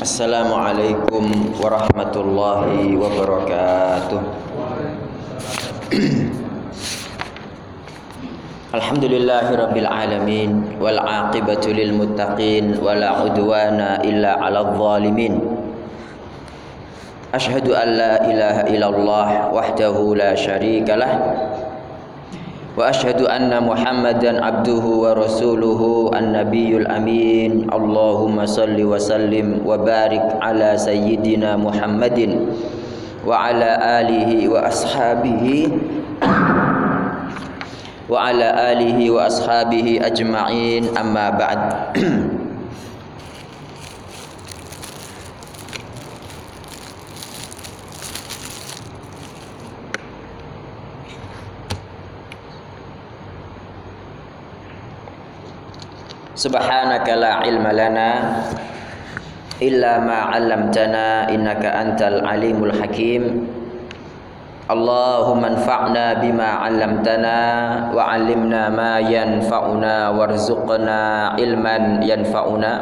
Assalamualaikum warahmatullahi wabarakatuh. Alhamdulillahirabbil alamin wal aqibatu lil muttaqin wala udwana illa 'alal zalimin. Asyhadu an la ilaha illallah wahdahu la syarikalah wa asyhadu anna Muhammadan abduhu wa rasuluhu an-nabiyyul amin. Allahumma salli wa sallim wa barik ala sayyidina Muhammadin wa ala alihi wa ashabihi ajma'in, amma ba'd. Subhanaka la ilma lana illa ma 'allamtana innaka antal alimul hakim. Allahumma anfa'na bima 'allamtana wa 'allimna ma yanfa'una warzuqna ilman yanfa'una.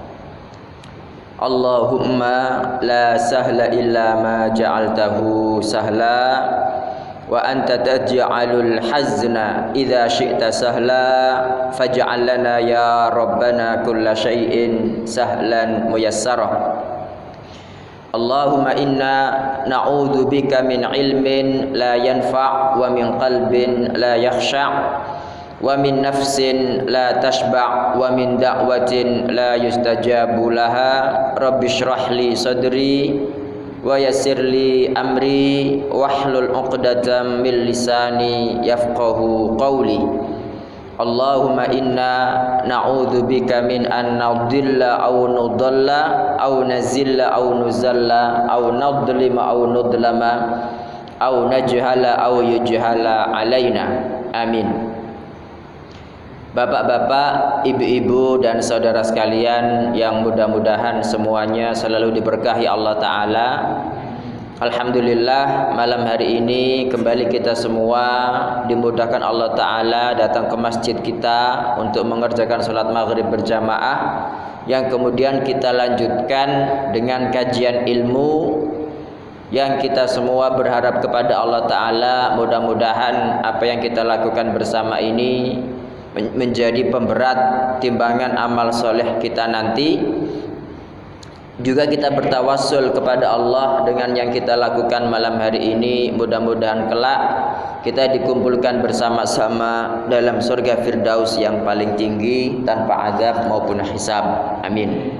Allahumma la sahla illa ma ja'altahu sahla wa anta taj'alul hazna idza syi'ta sahla faj'al lana ya rabbana kulla syai'in sahlan muyassara. Allahumma inna na'udzu bika min ilmin la yanfa' wa min qalbin la yakhsha' wa min nafsin la tashba' wa min da'watin la yustajabu laha. Rabbi shrah li sadri wa yassir li amri wahlul 'uqdatam min lisani yafqahu qawli. Allahumma inna na'udzu bika min an nadilla aw nudalla aw nazilla aw nuzalla aw nadlima aw nudlama aw najhala aw yujhala alaina. Amin. Bapak-bapak, ibu-ibu dan saudara sekalian yang mudah-mudahan semuanya selalu diberkahi Allah Ta'ala. Alhamdulillah, malam hari ini kembali kita semua dimudahkan Allah Ta'ala datang ke masjid kita untuk mengerjakan sholat maghrib berjamaah, yang kemudian kita lanjutkan dengan kajian ilmu yang kita semua berharap kepada Allah Ta'ala mudah-mudahan apa yang kita lakukan bersama ini menjadi pemberat timbangan amal soleh kita nanti. Juga kita bertawassul kepada Allah dengan yang kita lakukan malam hari ini, mudah-mudahan kelak kita dikumpulkan bersama-sama dalam surga Firdaus yang paling tinggi tanpa azab maupun hisab. Amin.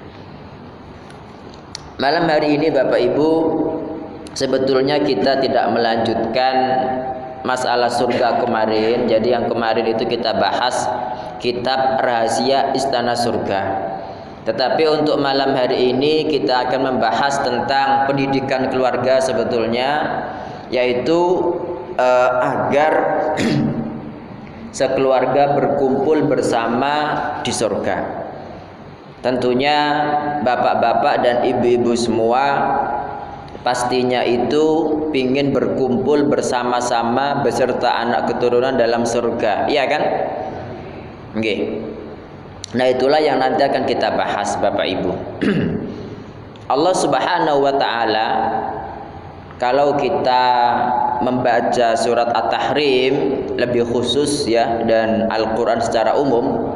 Malam hari ini Bapak Ibu, sebetulnya kita tidak melanjutkan masalah surga kemarin. Jadi yang kemarin itu kita bahas kitab Rahasia Istana Surga. Tetapi untuk malam hari ini kita akan membahas tentang pendidikan keluarga sebetulnya, yaitu agar sekeluarga berkumpul bersama di surga. Tentunya bapak-bapak dan ibu-ibu semua pastinya itu ingin berkumpul bersama-sama beserta anak keturunan dalam surga, iya kan? Oke. Nah, itulah yang nanti akan kita bahas Bapak Ibu. Allah Subhanahu wa Ta'ala, kalau kita membaca surat At-Tahrim lebih khusus ya, dan Al-Quran secara umum,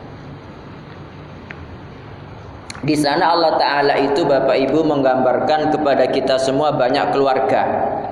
di sana Allah Ta'ala itu Bapak Ibu menggambarkan kepada kita semua banyak keluarga.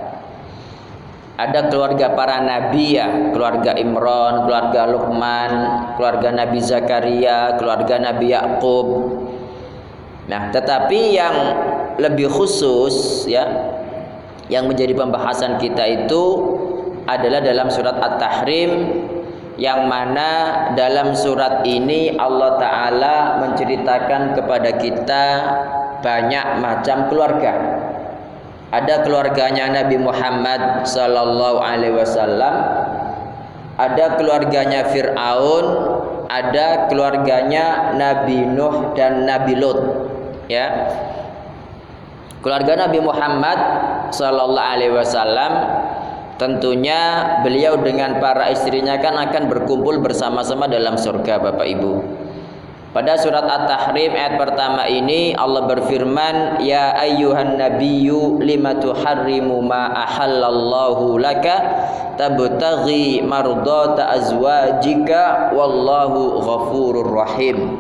Ada keluarga para nabi ya, keluarga Imran, keluarga Luqman, keluarga Nabi Zakaria, keluarga Nabi Yakub. Nah, tetapi yang lebih khusus ya, yang menjadi pembahasan kita itu adalah dalam surat At-Tahrim, yang mana dalam surat ini Allah Ta'ala menceritakan kepada kita banyak macam keluarga. Ada keluarganya Nabi Muhammad sallallahu alaihi wasallam, ada keluarganya Fir'aun, ada keluarganya Nabi Nuh dan Nabi Lut ya. Keluarga Nabi Muhammad sallallahu alaihi wasallam tentunya beliau dengan para istrinya kan akan berkumpul bersama-sama dalam surga Bapak Ibu. Pada surat At-Tahrim ayat pertama ini Allah berfirman, ya ayyuhan nabiyyu lima tuharrimu ma ahallallahu laka tabtaghi mardata azwajika wallahu ghafurur rahim.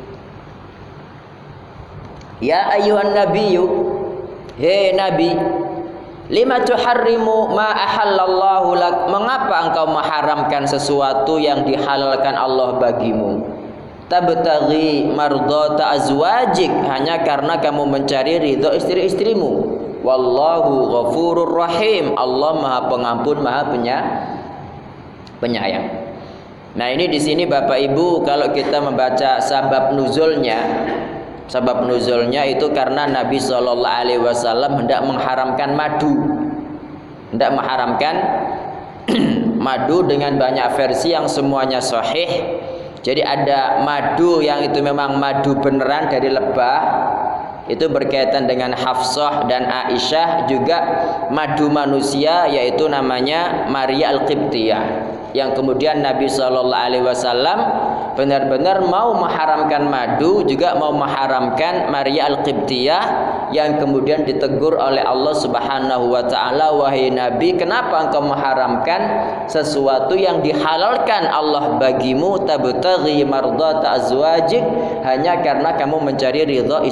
Ya ayyuhan nabiyyu, hei nabi, lima tuharrimu ma ahallallahu lak, mengapa engkau mengharamkan sesuatu yang dihalalkan Allah bagimu? Tabtaghi mardata azwajik, hanya karena kamu mencari ridho istri-istrimu. Wallahu ghafurur rahim, Allah Maha Pengampun, Maha Penyayang. Nah, ini di sini Bapak Ibu, kalau kita membaca sabab nuzulnya itu karena Nabi Shallallahu Alaihi Wasallam hendak mengharamkan madu dengan banyak versi yang semuanya sahih. Jadi ada madu yang itu memang madu beneran dari lebah, itu berkaitan dengan Hafsah dan Aisyah. Juga madu manusia, yaitu namanya Maria Al-Qibtiyah, yang kemudian Nabi Shallallahu Alaihi Wasallam benar-benar mau mengharamkan madu, juga mau mengharamkan Maria Al-Qibtiyah, yang kemudian ditegur oleh Allah Subhanahu wa taala, wahai Nabi, kenapa engkau mengharamkan sesuatu yang dihalalkan Allah bagimu, tabtaghi mardata azwajik, hanya karena kamu mencari ridha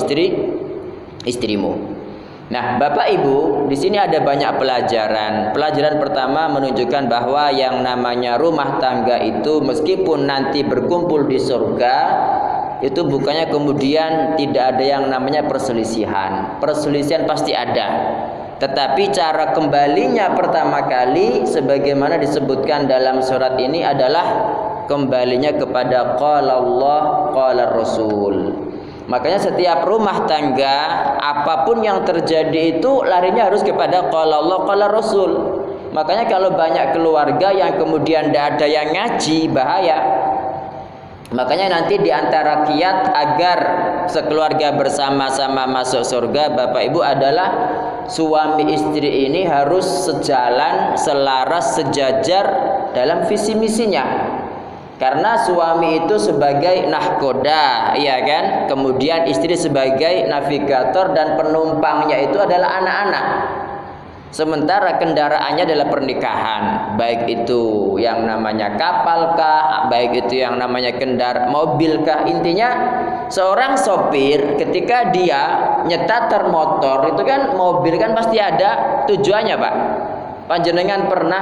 istrimu. Nah, Bapak Ibu, di sini ada banyak pelajaran. Pelajaran pertama menunjukkan bahwa yang namanya rumah tangga itu meskipun nanti berkumpul di surga, itu bukannya kemudian tidak ada yang namanya perselisihan. Perselisihan pasti ada. Tetapi cara kembalinya pertama kali sebagaimana disebutkan dalam surat ini adalah kembalinya kepada qala Allah, qala Rasul. Makanya setiap rumah tangga apapun yang terjadi itu larinya harus kepada qala Allah, qala Rasul. Makanya kalau banyak keluarga yang kemudian tidak ada yang ngaji, bahaya. Makanya nanti di antara kiat agar sekeluarga bersama-sama masuk surga, Bapak Ibu, adalah suami istri ini harus sejalan, selaras, sejajar dalam visi misinya. Karena suami itu sebagai nahkoda, ya kan? Kemudian istri sebagai navigator dan penumpangnya itu adalah anak-anak. Sementara kendaraannya adalah pernikahan, baik itu yang namanya kapal kah, baik itu yang namanya mobil kah. Intinya seorang sopir ketika dia nyetater motor itu kan, mobil kan pasti ada tujuannya, Pak. Panjenengan pernah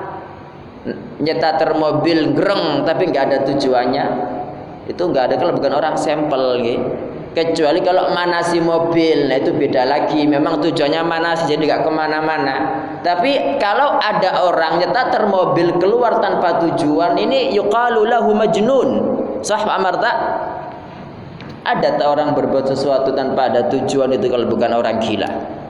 nyetater mobil gereng tapi nggak ada tujuannya? Itu nggak ada kalau bukan orang sampel gitu. Kecuali kalau manasi mobil, nah itu beda lagi. Memang tujuannya manasi, jadi nggak kemana-mana. Tapi kalau ada orang nyetater mobil keluar tanpa tujuan, ini yuqalu lahu majnun. Sah Pak Marta? Ada tak orang berbuat sesuatu tanpa ada tujuan, itu kalau bukan orang gila.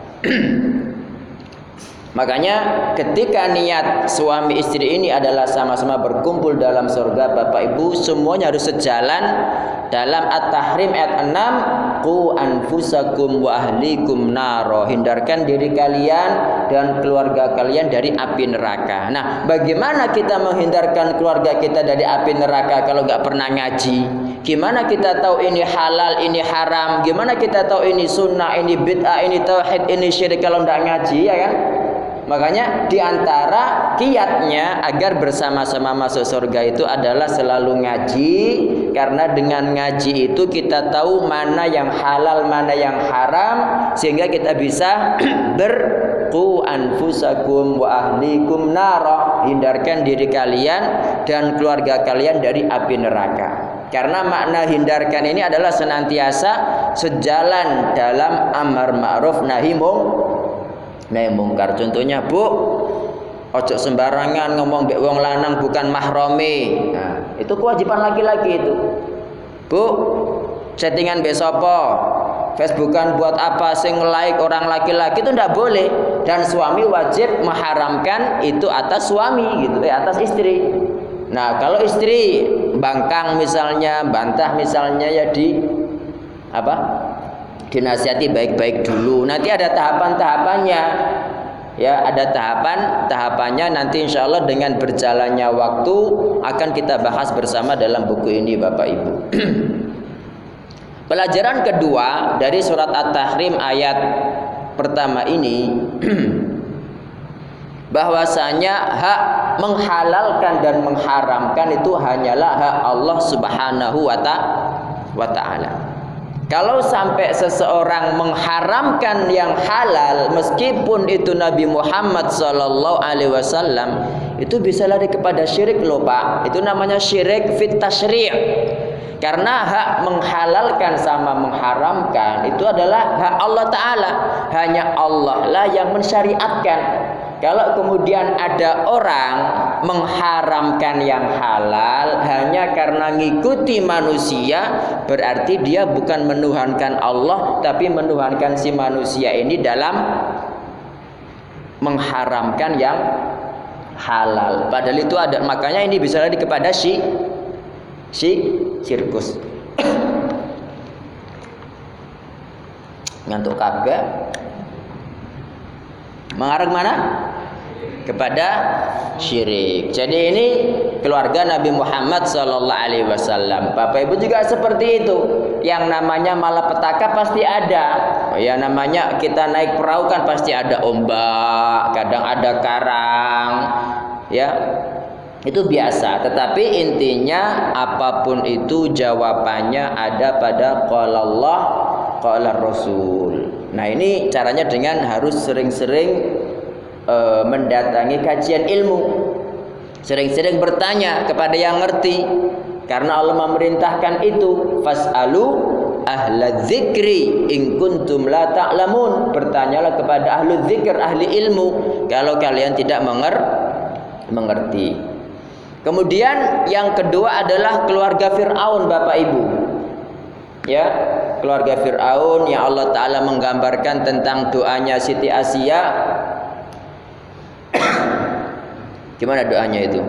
Makanya ketika niat suami istri ini adalah sama-sama berkumpul dalam surga, Bapak Ibu, semuanya harus sejalan. Dalam At-Tahrim ayat 6, qu anfusakum wa ahlikum naro, hindarkan diri kalian dan keluarga kalian dari api neraka. Nah, bagaimana kita menghindarkan keluarga kita dari api neraka kalau nggak pernah ngaji? Gimana kita tahu ini halal, ini haram? Gimana kita tahu ini sunnah, ini bid'ah, ini tauhid, ini syirik kalau nggak ngaji, ya kan? Makanya diantara kiatnya agar bersama-sama masuk surga itu adalah selalu ngaji. Karena dengan ngaji itu kita tahu mana yang halal, mana yang haram, sehingga kita bisa qu anfusakum wa ahlikum nara, hindarkan diri kalian dan keluarga kalian dari api neraka. Karena makna hindarkan ini adalah senantiasa sejalan dalam amar ma'ruf nahi mungkar. Contohnya, Bu, ojo sembarangan ngomong mbek wong lanang bukan mahrame. Nah, itu kewajiban laki-laki itu. Bu, chattingan mbek sapa? Facebookan buat apa? Sing like orang laki-laki itu ndak boleh. Dan suami wajib mengharamkan itu atas suami gitu, atas istri. Nah, kalau istri bangkang misalnya, bantah misalnya, ya dinasihati baik-baik dulu. Nanti ada tahapan-tahapannya. Ya, ada tahapannya nanti insya Allah dengan berjalannya waktu akan kita bahas bersama dalam buku ini, Bapak Ibu. Pelajaran kedua dari surat At-Tahrim ayat pertama ini bahwasanya hak menghalalkan dan mengharamkan itu hanyalah hak Allah Subhanahu wa taala. Kalau sampai seseorang mengharamkan yang halal meskipun itu Nabi Muhammad sallallahu alaihi wasallam, itu bisa lari kepada syirik loh Pak. Itu namanya syirik fit tasyri'. Karena hak menghalalkan sama mengharamkan itu adalah hak Allah Ta'ala. Hanya Allah lah yang mensyariatkan. Kalau kemudian ada orang mengharamkan yang halal hanya karena ngikuti manusia, berarti dia bukan menuhankan Allah, tapi menuhankan si manusia ini dalam mengharamkan yang halal. Padahal itu ada, makanya ini bisa lari kepada sirkus. Ngantuk kabeh. Mengarah mana? Kepada syirik. Jadi ini keluarga Nabi Muhammad sallallahu alaihi wasallam. Bapak Ibu juga seperti itu. Yang namanya malapetaka pasti ada. Ya namanya kita naik perahu kan pasti ada ombak, kadang ada karang. Ya. Itu biasa, tetapi intinya apapun itu jawabannya ada pada qala Allah, qala Rasul. Nah, ini caranya dengan harus sering-sering mendatangi kajian ilmu. Sering-sering bertanya kepada yang ngerti. Karena Allah memerintahkan itu, fas'alu ahla dzikri in kuntum la ta'lamun. Bertanyalah kepada ahlu dzikir, ahli ilmu kalau kalian tidak mengerti. Kemudian yang kedua adalah keluarga Fir'aun Bapak Ibu. Ya, keluarga Fir'aun yang Allah Ta'ala menggambarkan tentang doanya Siti Asia. Gimana doanya itu?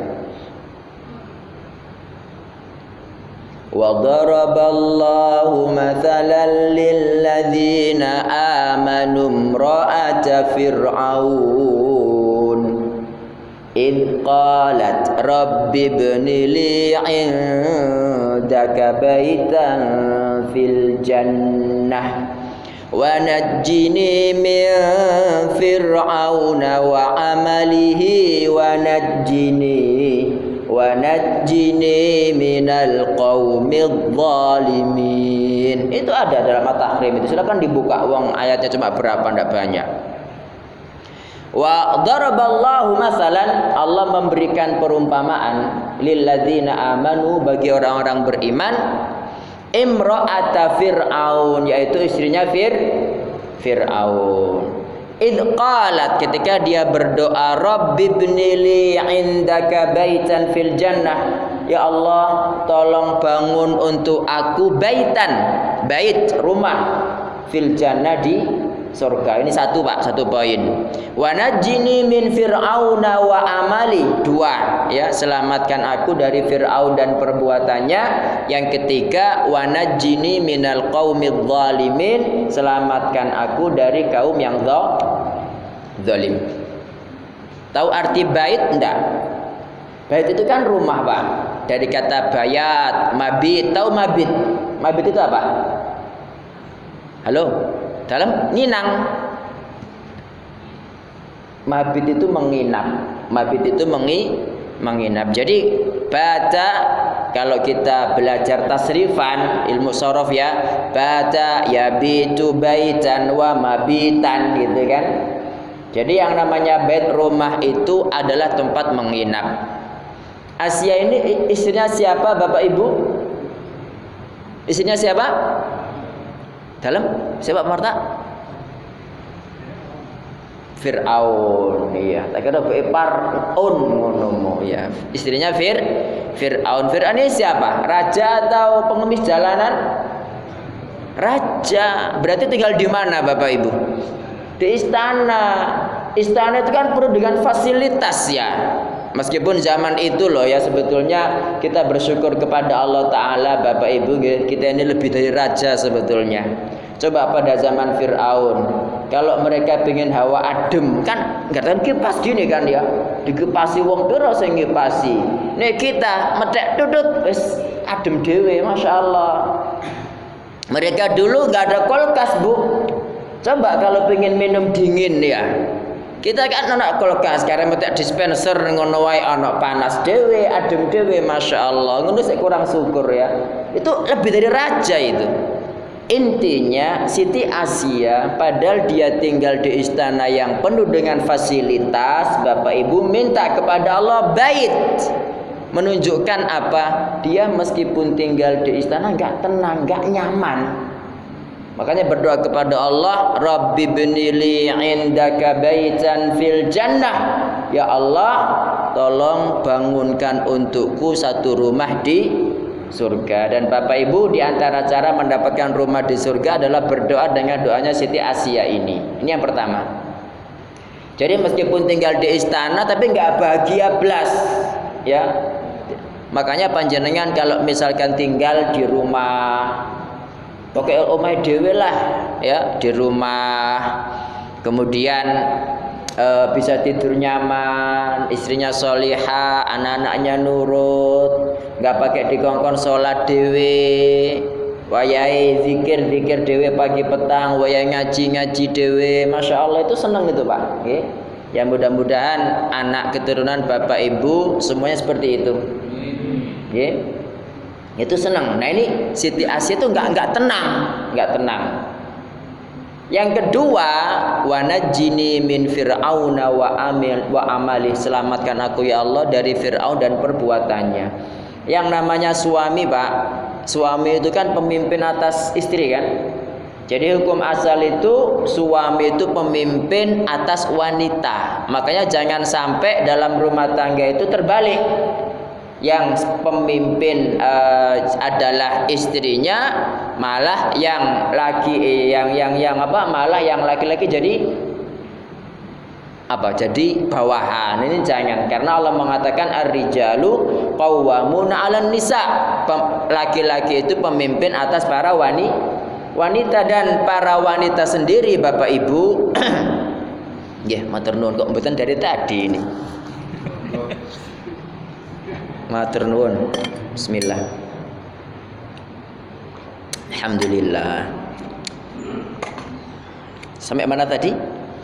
Wa daraballahu mathalan lilladzina amanu imra'ata fir'aun إذ قالت رب ابن لي عندك بيتا في الجنة ونجني من فرعون وعمله ونجني من القوم الظالمين. Itu ada dalam At-Tahrim itu. Silakan dibuka. Uang ayatnya cuma berapa, enggak banyak. Wa daraballahu masalan, Allah memberikan perumpamaan lilladzina amanu, bagi orang-orang beriman, imra'ata fir'aun, yaitu istrinya Fir'aun. Idh qalat, ketika dia berdoa, Rabbi ibnili indaka baitan fil jannah, ya Allah tolong bangun untuk aku baitan, bait rumah, fil jannah di surga. Ini satu Pak, satu poin. Wa najini min fir'auna wa amali, dua ya, selamatkan aku dari Fir'aun dan perbuatannya. Yang ketiga, wa najini minal qaumidz zalimin, selamatkan aku dari kaum yang zalim. Tahu arti bait enggak? Bait itu kan rumah Pak, dari kata bayat, mabit. Tahu mabit? Mabit itu apa? Halo? Dalam ninang. Mabit itu menginap. Mabit itu menginap. Jadi bata, kalau kita belajar tasrifan ilmu sorof ya, bata yabitu baitan wa mabitan gitu kan. Jadi yang namanya bait rumah itu adalah tempat menginap. Asia ini istrinya siapa Bapak Ibu? Istrinya siapa? Dalam siapa Marta? Fir'aun, iya. Tak kira Fir'aun ngono ya. Istrinya Fir'aun. Fir'aun ini siapa? Raja atau pengemis jalanan? Raja. Berarti tinggal di mana Bapak Ibu? Di istana. Istana itu kan penuh dengan fasilitas ya. Meskipun zaman itu loh ya, sebetulnya kita bersyukur kepada Allah Ta'ala Bapak Ibu, kita ini lebih dari raja sebetulnya. Coba pada zaman Fir'aun, kalau mereka pengen hawa adem kan nggak tahu kipas gini kan ya, digepasi wong piro sing ngipasi. Nih kita medek dudut wis adem dewe, Masya Allah. Mereka dulu nggak ada kulkas, Bu. Coba kalau pengen minum dingin ya. Kita kan anak kulkas, karena metek dispenser ngono wae ana panas dhewe, adem dhewe, masyaallah. Ngono sik kurang syukur ya. Itu lebih dari raja itu. Intinya Siti Asia padahal dia tinggal di istana yang penuh dengan fasilitas, Bapak Ibu minta kepada Allah bait. Menunjukkan apa? Dia meskipun tinggal di istana enggak tenang, enggak nyaman. Makanya berdoa kepada Allah, Rabbi binili indaka baitan fil jannah. Ya Allah, tolong bangunkan untukku satu rumah di surga. Dan Bapak Ibu, di antara cara mendapatkan rumah di surga adalah berdoa dengan doanya Siti Asia ini. Ini yang pertama. Jadi meskipun tinggal di istana tapi enggak bahagia blas, ya. Makanya panjenengan kalau misalkan tinggal di rumah, pokoknya omah dhewe lah, ya, di rumah, kemudian bisa tidur nyaman, istrinya solihah, anak-anaknya nurut, nggak pakai dikongkon sholat dhewe, wayahe zikir dhewe pagi petang, wayahe ngaji dhewe, masya Allah itu seneng itu Pak. Okay? Ya mudah-mudahan anak keturunan Bapak Ibu semuanya seperti itu. Okay? Itu senang. Nah ini Siti Asia itu nggak tenang. Yang kedua, wa najjini min fir'auna wa amali, selamatkan aku ya Allah dari Fir'aun dan perbuatannya. Yang namanya suami, Pak, suami itu kan pemimpin atas istri kan. Jadi hukum asal itu suami itu pemimpin atas wanita. Makanya jangan sampai dalam rumah tangga itu terbalik. Yang pemimpin adalah istrinya, malah yang laki-laki jadi apa? Jadi bawahan. Ini jangan, karena Allah mengatakan ar-rijalu qawwamuna 'alan nisa. Laki-laki itu pemimpin atas para wanita, dan para wanita sendiri Bapak Ibu. Nggih, matur nuwun kok mboten dari tadi ini. Matur nuwun. Bismillah. Alhamdulillah. Sampai mana tadi?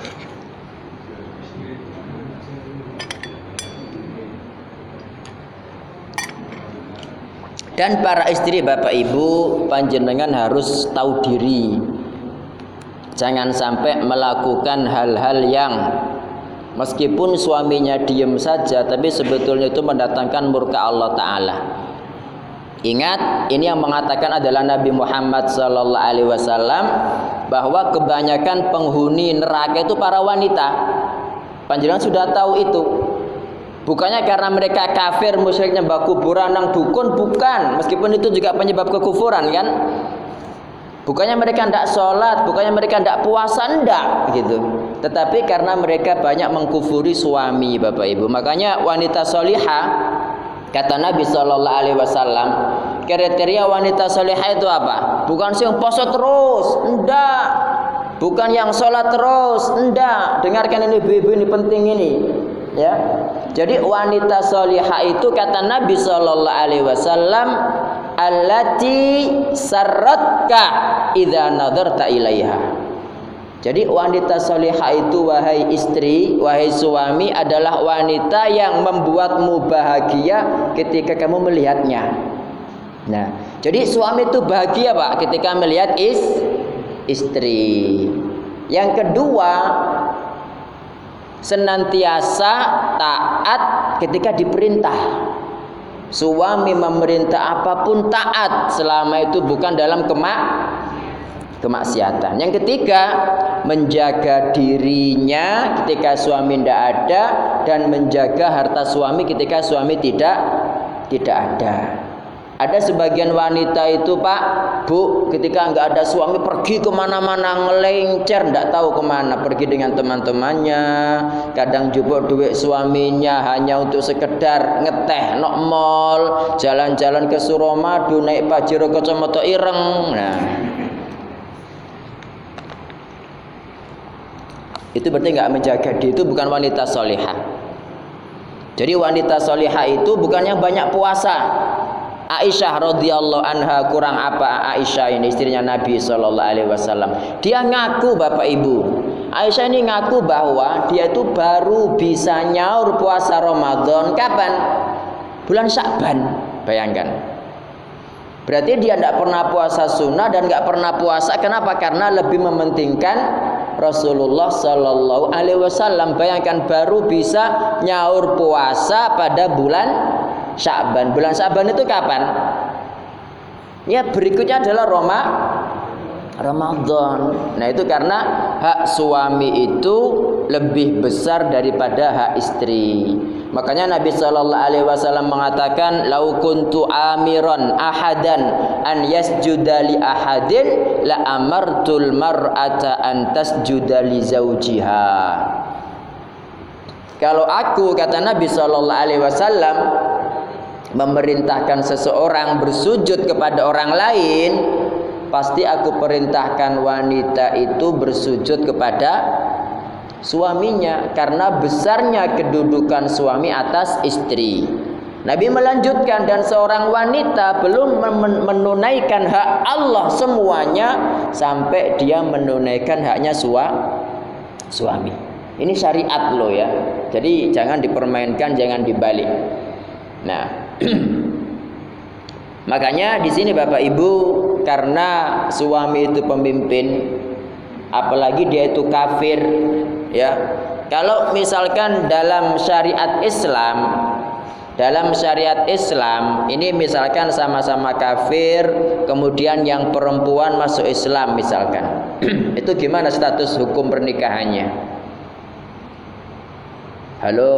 Dan para istri Bapak Ibu, panjenengan harus tahu diri. Jangan sampai melakukan hal-hal yang meskipun suaminya diam saja, tapi sebetulnya itu mendatangkan murka Allah Ta'ala. Ingat, ini yang mengatakan adalah Nabi Muhammad SAW, bahwa kebanyakan penghuni neraka itu para wanita. Panjenengan sudah tahu itu. Bukannya karena mereka kafir, musyrik, nyembah kuburan, nang dukun, bukan. Meskipun itu juga penyebab kekufuran kan. Bukannya mereka tidak sholat, bukannya mereka tidak puasa, enggak gitu. Tetapi karena mereka banyak mengkufuri suami, Bapak Ibu. Makanya wanita solihah, kata Nabi SAW, kriteria wanita solihah itu apa? Bukan yang poso terus, enggak. Bukan yang sholat terus, enggak. Dengarkan ini ibu-ibu, ini penting ini, ya. Jadi wanita solihah itu kata Nabi SAW, allati sarratka idza nadarta ilaiha. Jadi wanita solihah itu, wahai istri, wahai suami, adalah wanita yang membuatmu bahagia ketika kamu melihatnya. Nah, jadi suami itu bahagia Pak ketika melihat istri. Yang kedua, senantiasa taat ketika diperintah. Suami memerintah apapun taat selama itu bukan dalam kemaksiatan. Yang ketiga, menjaga dirinya ketika suami tidak ada, dan menjaga harta suami ketika suami tidak ada. Ada sebagian wanita itu Pak, Bu, ketika nggak ada suami pergi kemana-mana, ngelencer, nggak tahu kemana, pergi dengan teman-temannya, kadang jupuk duit suaminya hanya untuk sekedar ngeteh nok mall, jalan-jalan ke Suramadu, naik Pajero kacamata ireng. Nah, itu berarti nggak menjaga diri, itu bukan wanita solihah. Jadi wanita solihah itu bukannya banyak puasa. Aisyah radhiyallahu anha, kurang apa Aisyah ini istrinya Nabi sallallahu alaihi wasallam? Dia ngaku Bapak Ibu. Aisyah ini ngaku bahwa dia itu baru bisa nyaur puasa Ramadan kapan? Bulan Sya'ban. Bayangkan. Berarti dia tidak pernah puasa sunnah dan nggak pernah puasa. Kenapa? Karena lebih mementingkan Rasulullah sallallahu alaihi wasallam. Bayangkan baru bisa nyaur puasa pada bulan Sya'ban. Bulan Sya'ban itu kapan? Ya berikutnya adalah Ramadan. Nah itu karena hak suami itu lebih besar daripada hak istri. Makanya Nabi sallallahu alaihi wasallam mengatakan, "Lau kuntu amiran ahadan an yasjuda li ahadin la amartul mar'ata an tasjuda li zaujiha." Kalau aku, kata Nabi sallallahu alaihi wasallam, memerintahkan seseorang bersujud kepada orang lain, pasti aku perintahkan wanita itu bersujud kepada suaminya, karena besarnya kedudukan suami atas istri. Nabi melanjutkan, dan seorang wanita belum menunaikan hak Allah semuanya sampai dia menunaikan haknya suami. Ini syariat loh ya. Jadi jangan dipermainkan, jangan dibalik. Nah, makanya di sini Bapak Ibu, karena suami itu pemimpin, apalagi dia itu kafir, ya. Kalau misalkan dalam syariat Islam, ini misalkan sama-sama kafir, kemudian yang perempuan masuk Islam misalkan, itu gimana status hukum pernikahannya? Halo?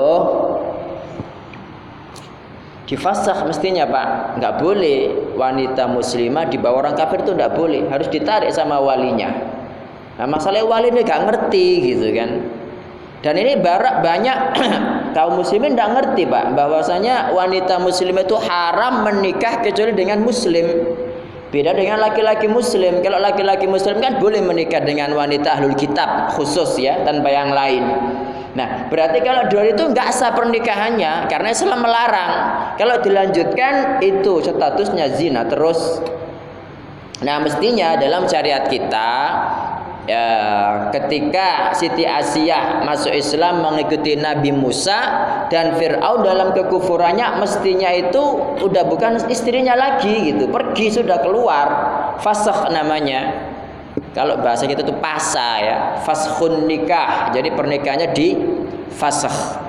Difasakh mestinya Pak, nggak boleh wanita muslimah di bawah orang kafir itu nggak boleh, harus ditarik sama walinya. Nah masalah wali ini nggak ngerti gitu kan. Dan ini banyak kaum muslimin nggak ngerti Pak, bahwasanya wanita muslimah itu haram menikah kecuali dengan muslim. Beda dengan laki-laki muslim. Kalau laki-laki muslim kan boleh menikah dengan wanita ahlul kitab khusus ya, tanpa yang lain. Nah, berarti kalau dua itu nggak sah pernikahannya karena Islam melarang. Kalau dilanjutkan itu statusnya zina terus. Nah, mestinya dalam syariat kita ya, ketika Siti Asiyah masuk Islam mengikuti Nabi Musa dan Fir'aun dalam kekufurannya, mestinya itu udah bukan istrinya lagi gitu, pergi sudah keluar, fasakh namanya. Kalau bahasa kita itu pasa ya, faskhun nikah. Jadi pernikahannya di fasakh.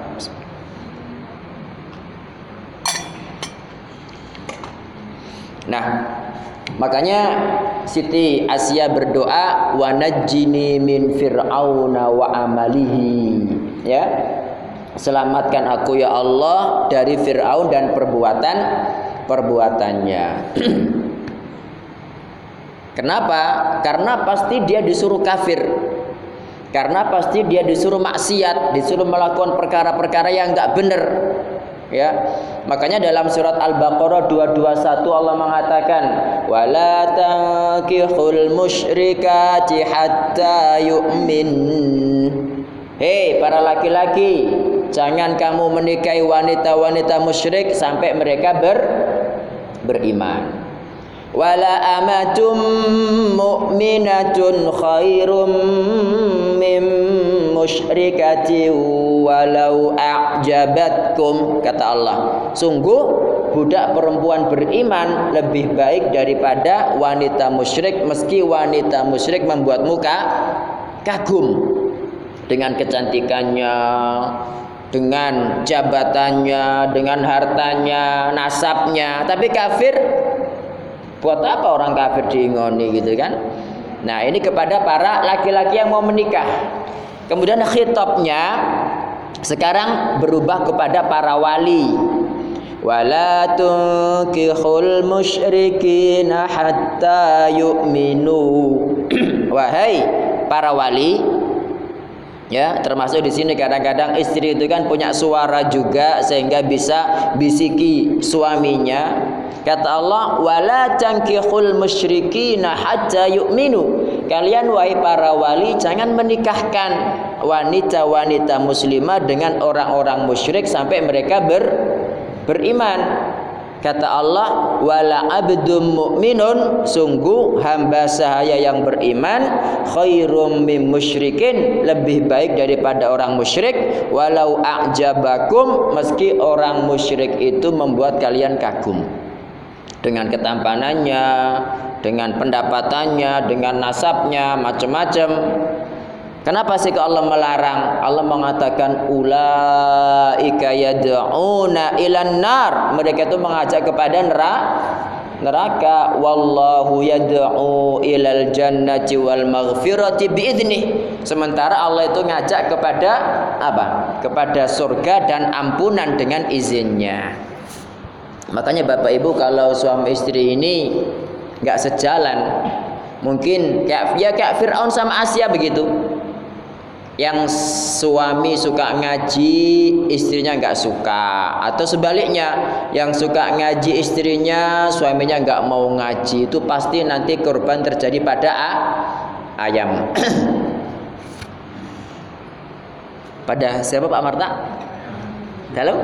Nah, makanya Siti Asiyah berdoa, wa najjini min fir'auna wa amalihi, ya. Selamatkan aku ya Allah dari Fir'aun dan perbuatannya. Kenapa? Karena pasti dia disuruh kafir. Karena pasti dia disuruh maksiat, disuruh melakukan perkara-perkara yang enggak benar. Ya. Makanya dalam surat Al-Baqarah 221 Allah mengatakan, "Wala tankihul musyrikati hatta yu'min." Hei para laki-laki, jangan kamu menikahi wanita-wanita musyrik sampai mereka beriman. Wala amatum mu'minatun khairum min musyrikati walau a'jabatkum, kata Allah. Sungguh budak perempuan beriman lebih baik daripada wanita musyrik, meski wanita musyrik membuatmu kagum dengan kecantikannya, dengan jabatannya, dengan hartanya, nasabnya. Tapi kafir, buat apa orang kafir diingoni gitu kan? Nah, ini kepada para laki-laki yang mau menikah. Kemudian khitabnya sekarang berubah kepada para wali. Wala tunkihul musyrikina hatta yu'minu. Wahai para wali, ya, termasuk di sini kadang-kadang istri itu kan punya suara juga sehingga bisa bisiki suaminya. Kata Allah, wala tankihul musyrikina hatta yu'minu. Kalian wahai para wali jangan menikahkan wanita-wanita muslimah dengan orang-orang musyrik sampai mereka beriman. Kata Allah, wala abdum mu'minun, sungguh hamba sahaya yang beriman, khairum mim musyrikin, lebih baik daripada orang musyrik, walau a'jabakum, meski orang musyrik itu membuat kalian kagum dengan ketampanannya, dengan pendapatannya, dengan nasabnya, macam-macam. Kenapa sih Allah melarang? Allah mengatakan ulaika yad'una ilan nar. Mereka itu mengajak kepada neraka. Wallahu yad'u ilal jannati wal maghfirati biidnih. Sementara Allah itu ngajak kepada apa? Kepada surga dan ampunan dengan izinnya. Makanya Bapak Ibu, kalau suami istri ini nggak sejalan, mungkin kayak Fir'aun sama Asia begitu. Yang suami suka ngaji, istrinya nggak suka, atau sebaliknya, yang suka ngaji istrinya, suaminya nggak mau ngaji, itu pasti nanti korban terjadi pada ayam. Pada siapa Pak Marta? Dalam?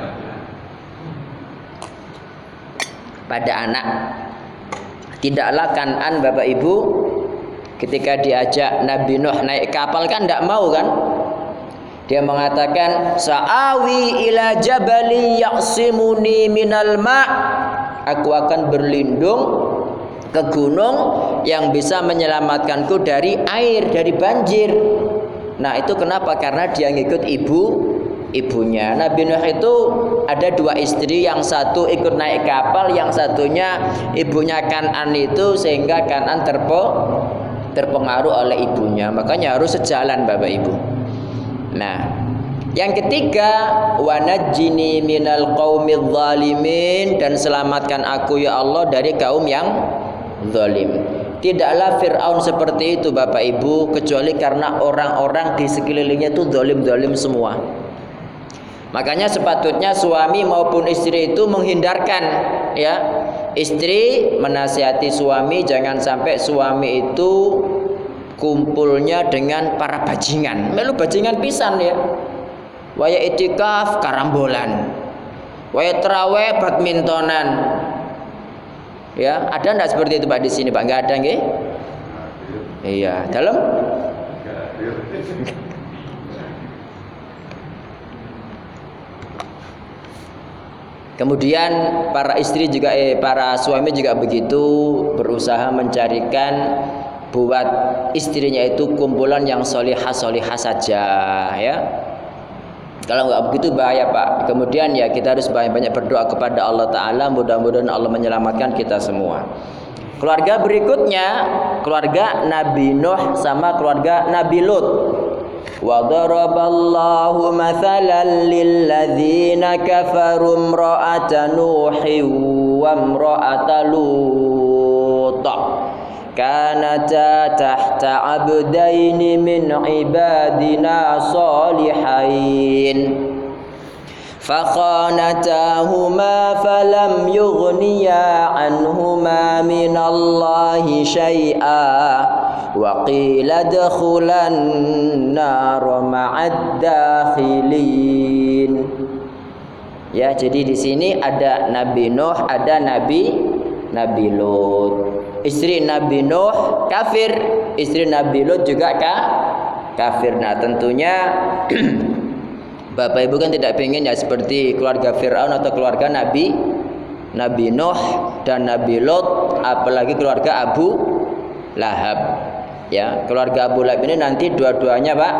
Pada anak. Tidaklah Kan'an Bapak Ibu, ketika diajak Nabi Nuh naik kapal kan tidak mau kan? Dia mengatakan sa'awi ila jabali ya'simuni minal ma'. Aku akan berlindung ke gunung yang bisa menyelamatkanku dari air, dari banjir. Nah, itu kenapa? Karena dia ngikut ibunya. Nabi Nuh itu ada dua istri, yang satu ikut naik kapal, yang satunya ibunya Kan'an itu, sehingga Kan'an terpengaruh oleh ibunya. Makanya harus sejalan Bapak Ibu. Nah, yang ketiga, wanajjini minal qaumidz zalimin, dan selamatkan aku ya Allah dari kaum yang zalim. Tidaklah Fir'aun seperti itu Bapak Ibu, kecuali karena orang-orang di sekelilingnya itu zalim-zalim semua. Makanya sepatutnya suami maupun istri itu menghindarkan, ya. Istri menasihati suami jangan sampai suami itu kumpulnya dengan para bajingan. Melu bajingan pisan ya. Waya itikaf karambolan. Waya terawih badmintonan. Ya, ada enggak seperti itu Pak di sini Pak? Enggak ada nggih? Iya, dalam? Kemudian para istri juga para suami juga begitu, berusaha mencarikan buat istrinya itu kumpulan yang solihah saja, ya. Kalau nggak begitu bahaya Pak. Kemudian ya kita harus banyak-banyak berdoa kepada Allah Ta'ala, mudah-mudahan Allah menyelamatkan kita semua. Keluarga berikutnya, keluarga Nabi Nuh sama keluarga Nabi Lut. Wa daraballahu mathalan lilladzina kafaru imra'ata Nuhin wa imra'ata Lut. Kanata tahta abdaini min ibadina salihain fakhanatahuma falam yughniya anhuma minallahi syai'a wa qila adkhulan nar ma'ad dakhilin. Ya, jadi di sini ada Nabi Nuh, ada Nabi Lut. Istri Nabi Nuh kafir, istri Nabi Lut juga kafir. Nah, tentunya Bapak Ibu kan tidak pengen ya seperti keluarga Fir'aun atau keluarga Nabi Nuh dan Nabi Lut, apalagi keluarga Abu Lahab. Ya, keluarga Abu Lahab ini nanti dua-duanya Pak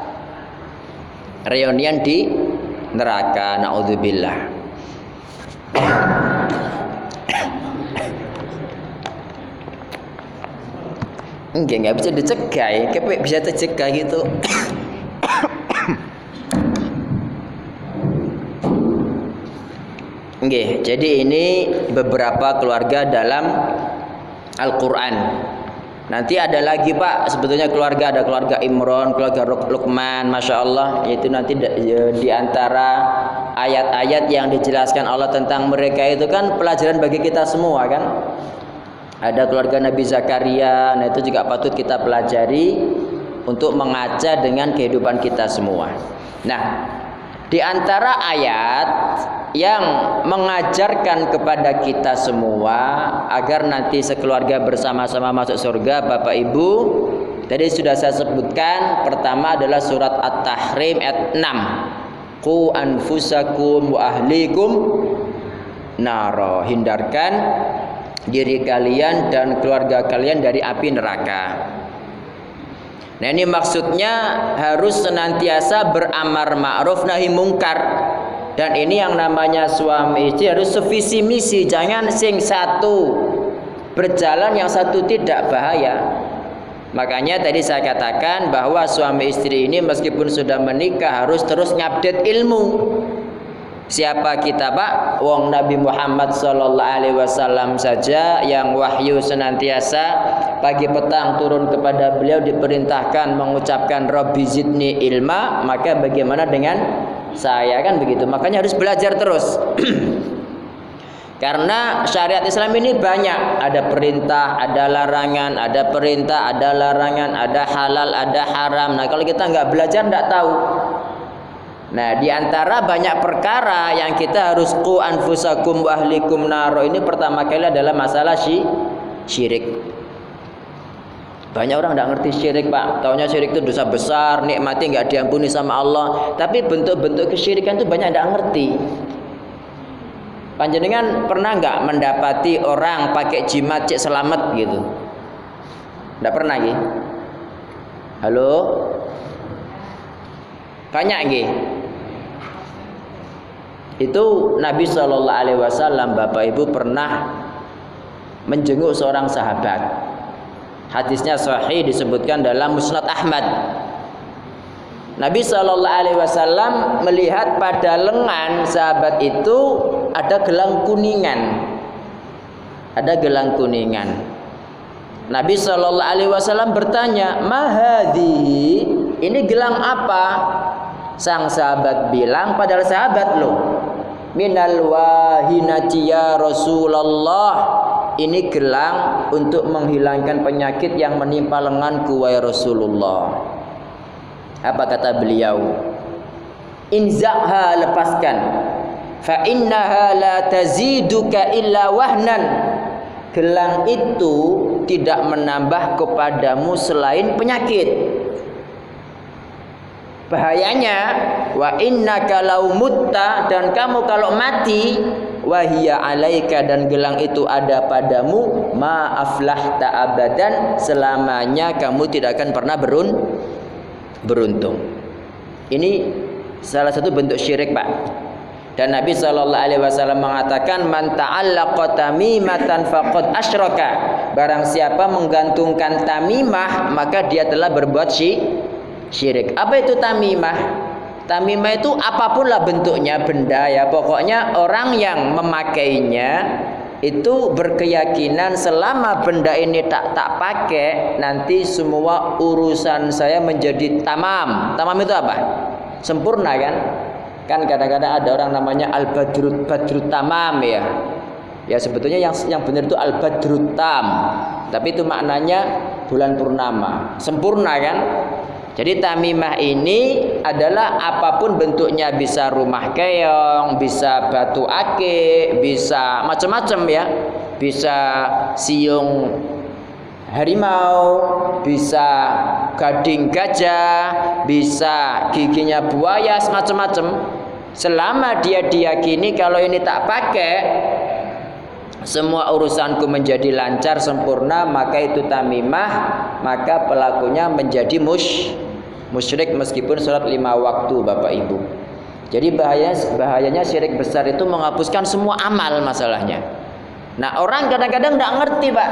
reunian di neraka, naudzubillah. Nggak bisa dicegah, kayak bisa tercegah gitu. Nggih, jadi ini beberapa keluarga dalam Al-Quran. Nanti ada lagi Pak, sebetulnya keluarga, ada keluarga Imran, keluarga Luqman, Masya Allah. Yaitu nanti di antara ayat-ayat yang dijelaskan Allah tentang mereka itu kan pelajaran bagi kita semua kan. Ada keluarga Nabi Zakaria, nah itu juga patut kita pelajari untuk mengaca dengan kehidupan kita semua. Nah, di antara ayat yang mengajarkan kepada kita semua agar nanti sekeluarga bersama-sama masuk surga, Bapak Ibu. Tadi sudah saya sebutkan, pertama adalah surat At-Tahrim ayat 6. Qu anfusakum wa ahlikum naro. Hindarkan diri kalian dan keluarga kalian dari api neraka. Nah, ini maksudnya harus senantiasa beramar ma'ruf nahi mungkar. Dan ini yang namanya suami istri harus sevisi misi. Jangan sing satu berjalan yang satu tidak, bahaya. Makanya tadi saya katakan bahwa suami istri ini meskipun sudah menikah harus terus ngupdate ilmu. Siapa kita, Pak? Wong Nabi Muhammad sallallahu alaihi wasallam saja yang wahyu senantiasa pagi petang turun kepada beliau, diperintahkan mengucapkan Rabbi zidni ilma, maka bagaimana dengan saya, kan begitu. Makanya harus belajar terus. Karena syariat Islam ini banyak, ada perintah, ada larangan, ada perintah, ada larangan, ada halal, ada haram. Nah, kalau kita nggak belajar nggak tahu. Nah, di antara banyak perkara yang kita harus qu anfusakum wa ahlikum naro ini pertama kali adalah masalah syirik. Banyak orang tidak ngerti syirik, Pak. Taunya syirik itu dosa besar, nikmati nggak diampuni sama Allah. Tapi bentuk-bentuk kesyirikan itu banyak tidak ngerti. Panjenengan pernah nggak mendapati orang pakai jimat cek selamat gitu? Tidak pernah gitu? Halo? Banyak gitu? Itu Nabi Shallallahu Alaihi Wasallam, Bapak Ibu, pernah menjenguk seorang sahabat. Hadisnya sahih, disebutkan dalam Musnad Ahmad. Nabi Shallallahu Alaihi Wasallam melihat pada lengan sahabat itu ada gelang kuningan. Ada gelang kuningan. Nabi Shallallahu Alaihi Wasallam bertanya, "Mahadi, ini gelang apa?" Sang sahabat bilang, padahal sahabat loh, "Minal wahinati ya Rasulullah." Ini gelang untuk menghilangkan penyakit yang menimpa lenganku, wahai Rasulullah. Apa kata beliau? "Inza'ha, lepaskan. Fa innaha la taziduka illa wahnan." Gelang itu tidak menambah kepadamu selain penyakit. Bahayanya, wa innaka law mutta, dan kamu kalau mati, wahia alaika, dan gelang itu ada padamu, ma aflahta abadan, selamanya kamu tidak akan pernah beruntung. Ini salah satu bentuk syirik, Pak. Dan Nabi Shallallahu Alaihi Wasallam mengatakan, man ta'allaqa tamimatan faqad asyraka. Barang siapa menggantungkan tamimah, maka dia telah berbuat syirik. Apa itu tamimah? Tamimah itu apapun lah bentuknya, benda ya. Pokoknya orang yang memakainya itu berkeyakinan selama benda ini tak pakai, nanti semua urusan saya menjadi tamam. Tamam itu apa? Sempurna, kan? Kan kadang-kadang ada orang namanya al-badrut tamam ya. Ya sebetulnya yang benar itu al-badrut tam. Tapi itu maknanya bulan purnama. Sempurna, kan? Jadi tamimah ini adalah apapun bentuknya, bisa rumah keong, bisa batu akik, bisa macam-macam ya. Bisa siung harimau, bisa gading gajah, bisa giginya buaya, macam-macam. Selama dia diyakini kalau ini tak pakai, semua urusanku menjadi lancar sempurna, maka itu tamimah, maka pelakunya menjadi musyrik meskipun sholat 5 waktu, Bapak Ibu. Jadi bahayanya syirik besar itu menghapuskan semua amal masalahnya. Nah, orang kadang-kadang tidak ngerti, Pak.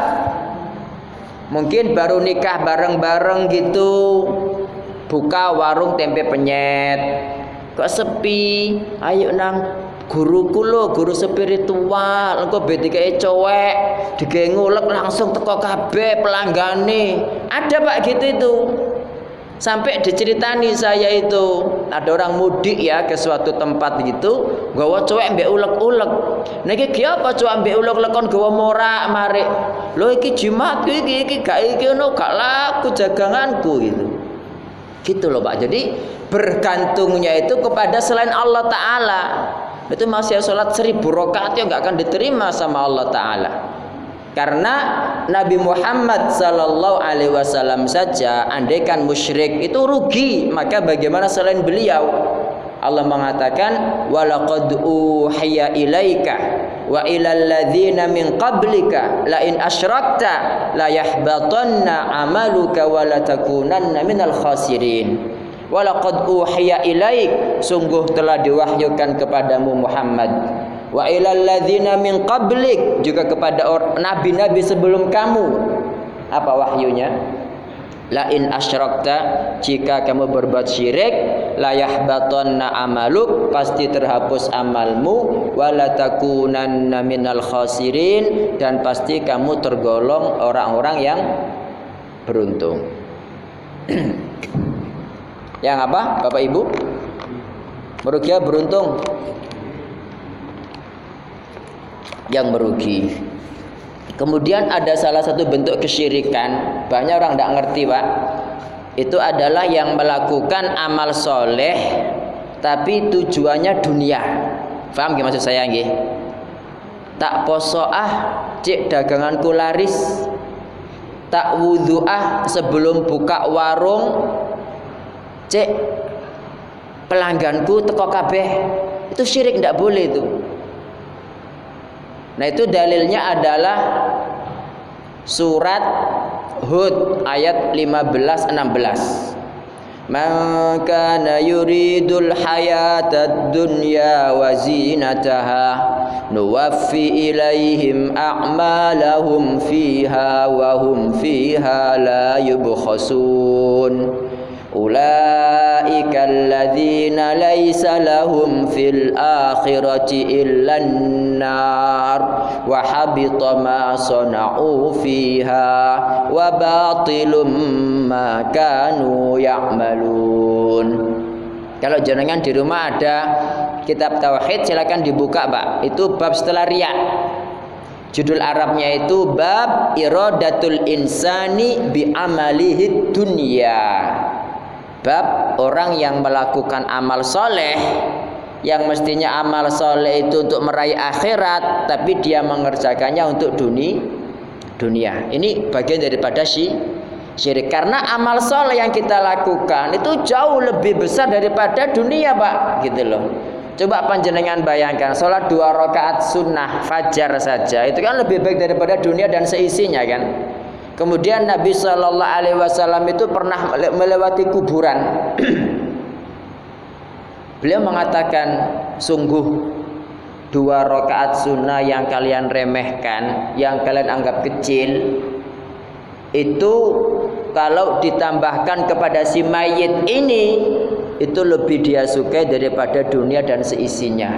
Mungkin baru nikah bareng-bareng gitu, buka warung tempe penyet, kok sepi, ayo nang guruku lo, guru spiritual, engko bedike cowek, digawe ngulek langsung teko kabeh pelanggane. Ada, Pak, gitu itu. Sampai diceritani saya itu, ada orang mudik ya ke suatu tempat gitu, gawa cowek mbek ulek-ulek. Niki ki apa cowek mbek ulek-ulek kon gawa morak marik. Lho iki jimat iki gak iki ono gak laku jaganganku gitu. Gitu loh, Pak. Jadi bergantungnya itu kepada selain Allah Ta'ala. itu masih sholat 1000 rakaat ya nggak akan diterima sama Allah Ta'ala. Karena Nabi Muhammad Sallallahu Alaihi Wasallam saja andaikan musyrik itu rugi, maka bagaimana selain beliau? Allah mengatakan walaqad uhiya ilaika wa ilal ladzina min qablika la in asyrakta la yahbatanna amaluka wa la takunanna minal khasirin. Walaqad uhiya ilaik, sungguh telah diwahyukan kepadamu Muhammad, wa ilal ladzina min qablik, juga kepada nabi-nabi sebelum kamu. Apa wahyunya? La in asyrakta, jika kamu berbuat syirik, la yahbatanna amaluk, pasti terhapus amalmu, wa la takunanna minal khasirin, dan pasti kamu tergolong orang-orang yang beruntung. Yang apa Bapak Ibu? Merugi ya beruntung? Yang merugi. Kemudian ada salah satu bentuk kesyirikan, banyak orang tidak ngerti Pak. Itu adalah yang melakukan amal soleh tapi tujuannya dunia. Paham gak maksud saya nggih? Tak poso cek daganganku laris. Tak wudhu sebelum buka warung, cek pelangganku teko kabeh. Itu syirik, tidak boleh itu. Nah itu dalilnya adalah surat Hud ayat 15-16. Man kana yuridul hayatad dunya wa zinataha nuwaffi ilaihim a'malahum fiha wa hum fiha la yubkhasun. Ulaika alladzina laisa lahum fil akhirati illan nar wa habita ma sana'u fiha wa batilum ma kanu ya'malun. Kalau jenengan di rumah ada kitab tauhid, silakan dibuka Pak. Itu bab setelah riya. Judul Arabnya itu bab iradatul insani bi amalihi dunya. Bab orang yang melakukan amal soleh, yang mestinya amal soleh itu untuk meraih akhirat, tapi dia mengerjakannya untuk dunia. Ini bagian daripada syirik. Karena amal soleh yang kita lakukan itu jauh lebih besar daripada dunia Pak, gitu loh. Coba panjenengan bayangkan, sholat 2 rakaat sunnah fajar saja itu kan lebih baik daripada dunia dan seisinya kan. Kemudian Nabi Sallallahu Alaihi Wasallam itu pernah melewati kuburan. Beliau mengatakan, sungguh 2 rakaat sunnah yang kalian remehkan, yang kalian anggap kecil, itu kalau ditambahkan kepada si mayit ini, itu lebih dia sukai daripada dunia dan seisinya.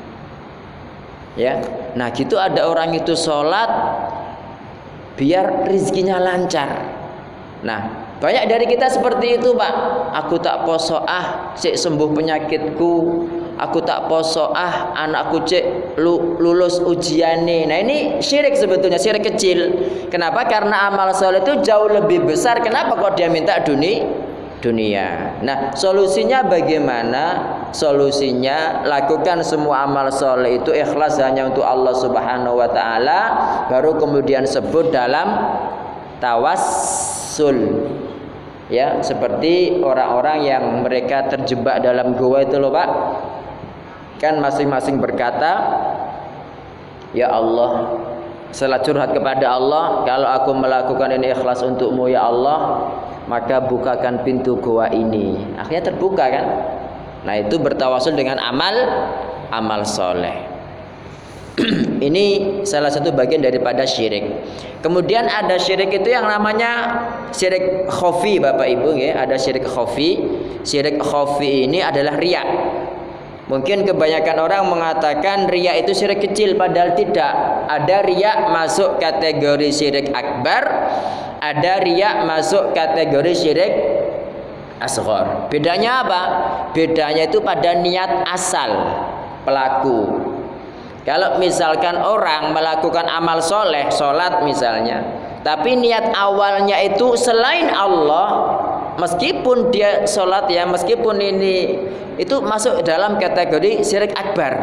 Ya, nah gitu ada orang itu sholat biar rizkinya lancar. Nah, banyak dari kita seperti itu Pak. Aku tak poso cek sembuh penyakitku. Aku tak poso anakku cek lulus ujiane. Nah ini syirik sebetulnya, syirik kecil. Kenapa? Karena amal soleh itu jauh lebih besar. Kenapa kok dia minta dunia? Nah solusinya bagaimana? Solusinya lakukan semua amal soleh itu ikhlas hanya untuk Allah Subhanahu wa Ta'ala, baru kemudian sebut dalam tawassul. Ya, seperti orang-orang yang mereka terjebak dalam goa itu loh Pak. Kan masing-masing berkata, ya Allah, setelah curhat kepada Allah, kalau aku melakukan ini ikhlas untukmu ya Allah, maka bukakan pintu goa ini. Akhirnya terbuka kan. Nah itu bertawasul dengan amal soleh. Ini salah satu bagian daripada syirik. Kemudian ada syirik itu yang namanya syirik khafi Bapak Ibu ya. Ada syirik khafi. Syirik khafi ini adalah riya. Mungkin kebanyakan orang mengatakan riya itu syirik kecil, padahal tidak. Ada riya masuk kategori syirik akbar, ada riya masuk kategori syirik asghar. Bedanya apa? Bedanya itu pada niat asal pelaku. Kalau misalkan orang melakukan amal soleh, sholat misalnya, tapi niat awalnya itu selain Allah, meskipun dia sholat ya, meskipun ini itu masuk dalam kategori syirik akbar.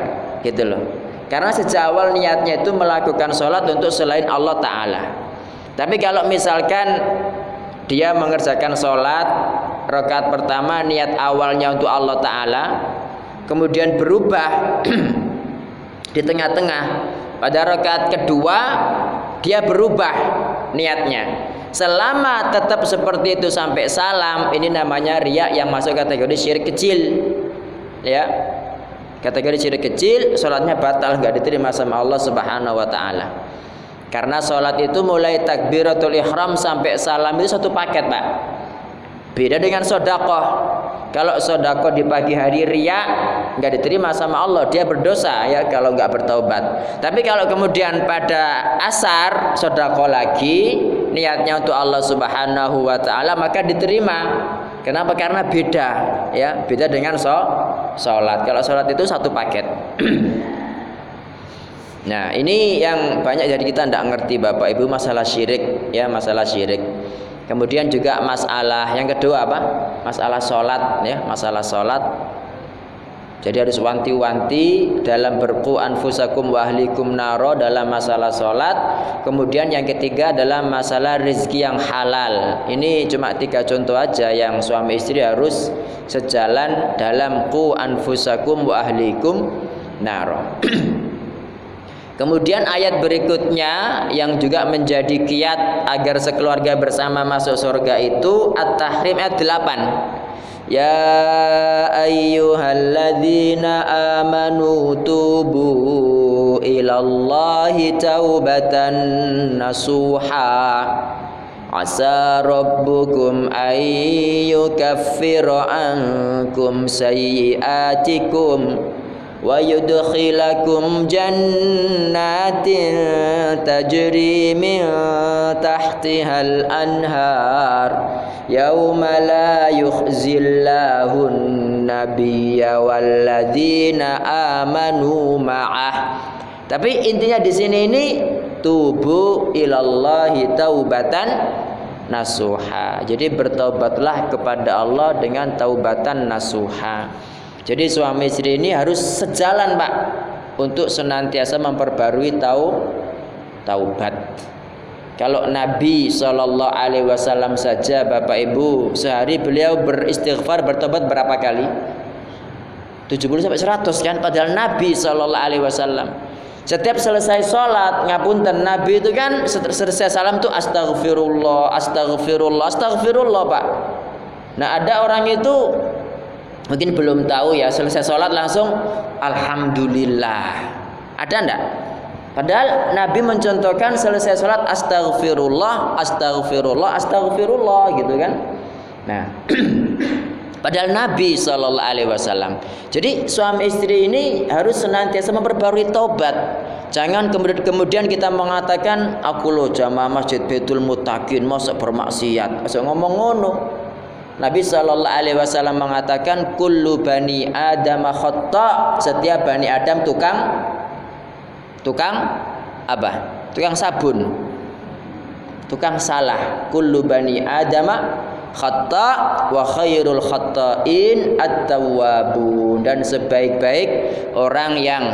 gitu loh. Karena sejak awal niatnya itu melakukan sholat untuk selain Allah Ta'ala. Tapi kalau misalkan dia mengerjakan sholat rakaat pertama niat awalnya untuk Allah Ta'ala, kemudian berubah di tengah-tengah, pada rakaat kedua dia berubah niatnya. Selama tetap seperti itu sampai salam, ini namanya riya yang masuk kategori syirik kecil. Ya, kategori syirik kecil, sholatnya batal, nggak diterima sama Allah Subhanahu wa Ta'ala. Karena sholat itu mulai takbiratul ihram sampai salam itu satu paket, Pak. Beda dengan sedekah. Kalau sedekah di pagi hari riya, nggak diterima sama Allah, dia berdosa ya kalau nggak bertaubat. Tapi kalau kemudian pada asar sedekah lagi, niatnya untuk Allah Subhanahu wa Ta'ala, maka diterima. Kenapa? Karena beda ya, beda dengan sholat. Kalau sholat itu satu paket. Nah, ini yang banyak jadi kita tidak ngerti Bapak Ibu, masalah syirik ya, masalah syirik. Kemudian juga masalah yang kedua apa? Masalah sholat ya, masalah sholat. Jadi harus wanti-wanti dalam berqu anfusakum wa ahlikum naro dalam masalah sholat. Kemudian yang ketiga adalah masalah rezeki yang halal. Ini cuma 3 contoh aja yang suami istri harus sejalan dalam qu anfusakum wa ahlikum naro. Kemudian ayat berikutnya yang juga menjadi kiat agar sekeluarga bersama masuk surga itu At-Tahrim ayat 8. Ya ayyuhalladzina amanu tubu ilallahi taubatan nasuha asa rabbukum ayyukaffira ankum sayyiatikum wa yudkhilakum jannatin tajri min tahtihal anhar yauma la yukhzillahu nabiyya walladzina amanu ma'ah. Tapi intinya di sini ini tubu ilallahi taubatan nasuha. Jadi bertaubatlah kepada Allah dengan taubatan nasuha. Jadi suami istri ini harus sejalan Pak, untuk senantiasa memperbarui taubat. Kalau Nabi SAW saja Bapak Ibu, sehari beliau beristighfar bertobat berapa kali? 70 sampai 100 kan? Padahal Nabi SAW setiap selesai sholat, ngapunten, Nabi itu kan selesai salam tuh astagfirullah, astagfirullah, astagfirullah Pak. Nah ada orang itu mungkin belum tahu ya, selesai sholat langsung alhamdulillah. Ada enggak? Padahal Nabi mencontohkan selesai sholat astagfirullah, astagfirullah, astagfirullah gitu kan. Nah padahal Nabi SAW. Jadi suami istri ini harus senantiasa memperbarui taubat. Jangan kemudian kita mengatakan aku loh jamaah masjid Baitul Muttaqin masa bermaksiat. Masa ngomong ngono. Nabi SAW mengatakan kullu bani Adam khata', setiap bani Adam tukang apa? Tukang sabun, tukang salah. Kullu bani Adam khata' wa khairul khata'in at-tawwabun, dan sebaik-baik orang yang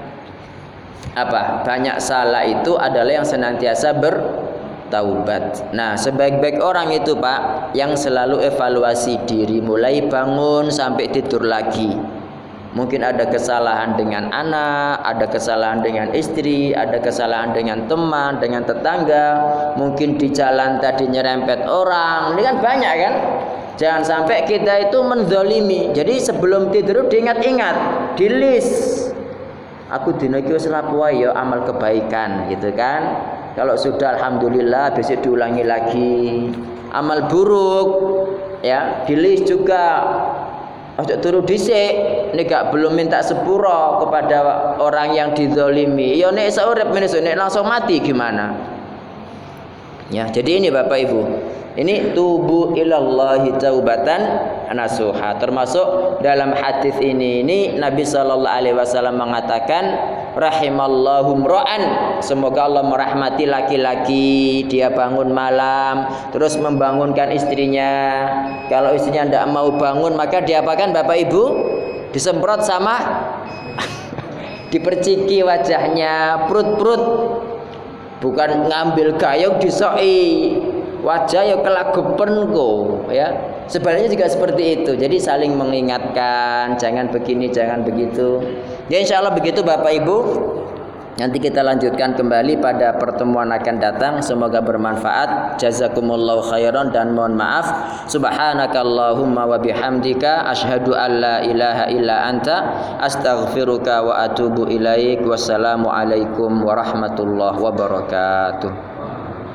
apa? Banyak salah itu adalah yang senantiasa taubat. Nah, sebaik-baik orang itu Pak, yang selalu evaluasi diri, mulai bangun sampai tidur lagi. Mungkin ada kesalahan dengan anak, ada kesalahan dengan istri, ada kesalahan dengan teman, dengan tetangga. Mungkin di jalan tadi nyerempet orang. Ini kan banyak kan? Jangan sampai kita itu menzalimi. Jadi sebelum tidur diingat-ingat, di list. Aku dina iki wis lapo wae ya amal kebaikan gitu kan. Kalau sudah alhamdulillah, besok diulangi lagi. Amal buruk ya, di list juga. Ojo turu dhisik, nek gak belum minta sepuro kepada orang yang dizalimi. Ya nek saurip menes nek langsung mati gimana? Ya, jadi ini Bapak Ibu. Ini tubu ilallahi taubatan nasuha. Termasuk dalam hadis ini Nabi SAW mengatakan rahimallahu mra'an, semoga Allah merahmati laki-laki, dia bangun malam terus membangunkan istrinya. Kalau istrinya tidak mau bangun, maka diapakan Bapak Ibu? Disemprot sama diperciki wajahnya, perut-perut bukan ngambil gayung disoi wajah ya kelagepen kok ya. Sebenarnya juga seperti itu. Jadi saling mengingatkan, jangan begini, jangan begitu. Ya insyaallah begitu Bapak Ibu. Nanti kita lanjutkan kembali pada pertemuan akan datang. Semoga bermanfaat. Jazakumullahu khairan dan mohon maaf. Subhanakallahumma wa bihamdika asyhadu an la ilaha illa anta astaghfiruka wa atubu ilaik. Wassalamu alaikum warahmatullahi wabarakatuh.